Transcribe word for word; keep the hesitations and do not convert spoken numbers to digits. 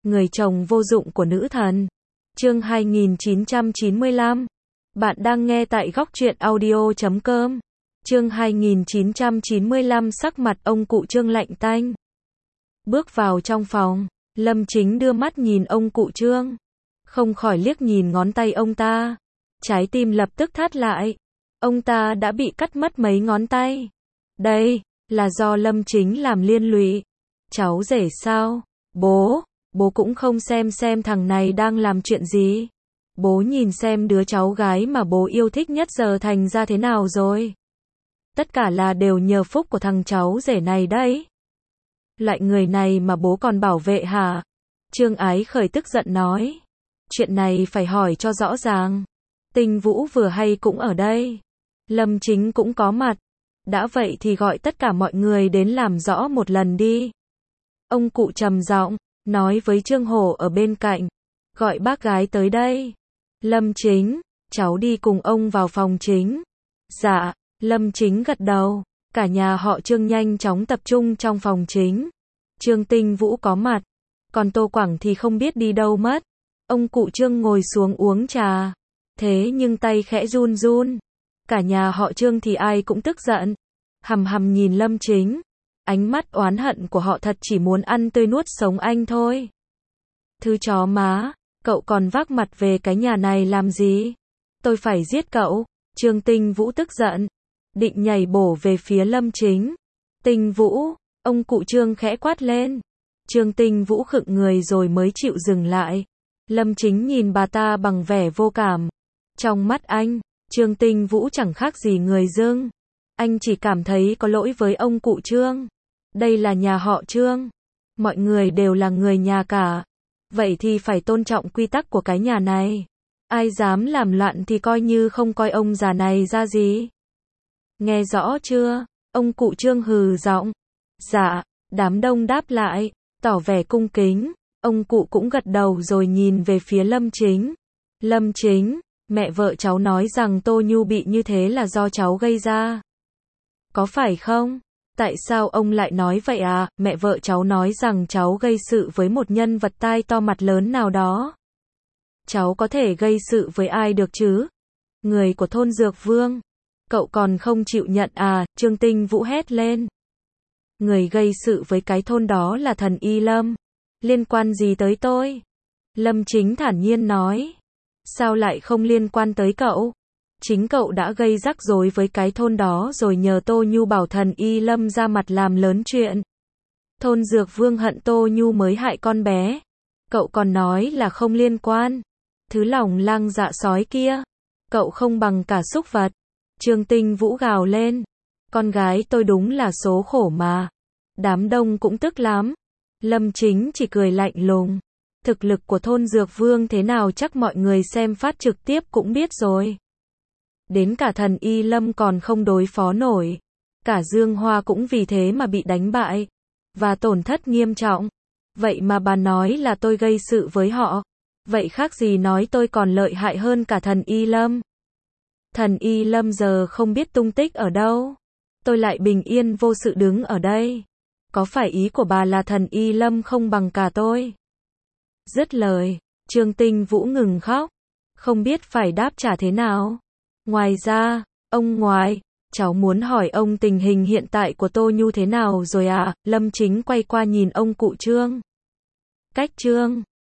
Người chồng vô dụng của nữ thần. Chương hai nghìn chín trăm chín mươi lăm. Bạn đang nghe tại góc truyện audio chấm com. Chương hai nghìn chín trăm chín mươi lăm. Sắc mặt ông cụ Trương lạnh tanh. Bước vào trong phòng, Lâm Chính đưa mắt nhìn ông cụ Trương, không khỏi liếc nhìn ngón tay ông ta. Trái tim lập tức thắt lại. Ông ta đã bị cắt mất mấy ngón tay. Đây là do Lâm Chính làm liên lụy. Cháu rể sao? Bố, bố cũng không xem xem thằng này đang làm chuyện gì. Bố nhìn xem đứa cháu gái mà bố yêu thích nhất giờ thành ra thế nào rồi. Tất cả là đều nhờ phúc của thằng cháu rể này đấy. Loại người này mà bố còn bảo vệ hả? Trương Ái Khởi tức giận nói. Chuyện này phải hỏi cho rõ ràng. Tinh Vũ vừa hay cũng ở đây. Lâm Chính cũng có mặt. Đã vậy thì gọi tất cả mọi người đến làm rõ một lần đi. Ông cụ trầm giọng nói với Trương Hổ ở bên cạnh. Gọi bác gái tới đây. Lâm Chính, cháu đi cùng ông vào phòng chính. Dạ, Lâm Chính gật đầu. Cả nhà họ Trương nhanh chóng tập trung trong phòng chính. Trương Tinh Vũ có mặt. Còn Tô Quảng thì không biết đi đâu mất. Ông cụ Trương ngồi xuống uống trà. Thế nhưng tay khẽ run run. Cả nhà họ Trương thì ai cũng tức giận. Hằm hằm nhìn Lâm Chính. Ánh mắt oán hận của họ thật chỉ muốn ăn tươi nuốt sống anh thôi. Thứ chó má, cậu còn vác mặt về cái nhà này làm gì? Tôi phải giết cậu. Trương Tinh Vũ tức giận. Định nhảy bổ về phía Lâm Chính. Tinh Vũ, ông cụ Trương khẽ quát lên. Trương Tinh Vũ khựng người rồi mới chịu dừng lại. Lâm Chính nhìn bà ta bằng vẻ vô cảm. Trong mắt anh, Trương Tinh Vũ chẳng khác gì người dưng. Anh chỉ cảm thấy có lỗi với ông cụ Trương. Đây là nhà họ Trương. Mọi người đều là người nhà cả. Vậy thì phải tôn trọng quy tắc của cái nhà này. Ai dám làm loạn thì coi như không coi ông già này ra gì. Nghe rõ chưa? Ông cụ Trương hừ giọng. Dạ, đám đông đáp lại, tỏ vẻ cung kính. Ông cụ cũng gật đầu rồi nhìn về phía Lâm Chính. Lâm Chính, mẹ vợ cháu nói rằng Tô Nhu bị như thế là do cháu gây ra. Có phải không? Tại sao ông lại nói vậy à? Mẹ vợ cháu nói rằng cháu gây sự với một nhân vật tai to mặt lớn nào đó. Cháu có thể gây sự với ai được chứ? Người của thôn Dược Vương. Cậu còn không chịu nhận à? Trương Tinh Vũ hét lên. Người gây sự với cái thôn đó là thần Y Lâm. Liên quan gì tới tôi? Lâm Chính thản nhiên nói. Sao lại không liên quan tới cậu? Chính cậu đã gây rắc rối với cái thôn đó rồi nhờ Tô Nhu bảo thần Y Lâm ra mặt làm lớn chuyện. Thôn Dược Vương hận Tô Nhu mới hại con bé. Cậu còn nói là không liên quan. Thứ lòng lang dạ sói kia. Cậu không bằng cả súc vật. Trương Tinh Vũ gào lên. Con gái tôi đúng là số khổ mà. Đám đông cũng tức lắm. Lâm Chính chỉ cười lạnh lùng. Thực lực của thôn Dược Vương thế nào chắc mọi người xem phát trực tiếp cũng biết rồi. Đến cả thần Y Lâm còn không đối phó nổi. Cả Dương Hoa cũng vì thế mà bị đánh bại. Và tổn thất nghiêm trọng. Vậy mà bà nói là tôi gây sự với họ. Vậy khác gì nói tôi còn lợi hại hơn cả thần Y Lâm. Thần Y Lâm giờ không biết tung tích ở đâu. Tôi lại bình yên vô sự đứng ở đây. Có phải ý của bà là thần Y Lâm không bằng cả tôi? Dứt lời, Trương Tinh Vũ ngừng khóc. Không biết phải đáp trả thế nào. Ngoài ra, ông ngoại, cháu muốn hỏi ông tình hình hiện tại của Tô Nhu thế nào rồi à? Lâm Chính quay qua nhìn ông cụ Trương. Cách Trương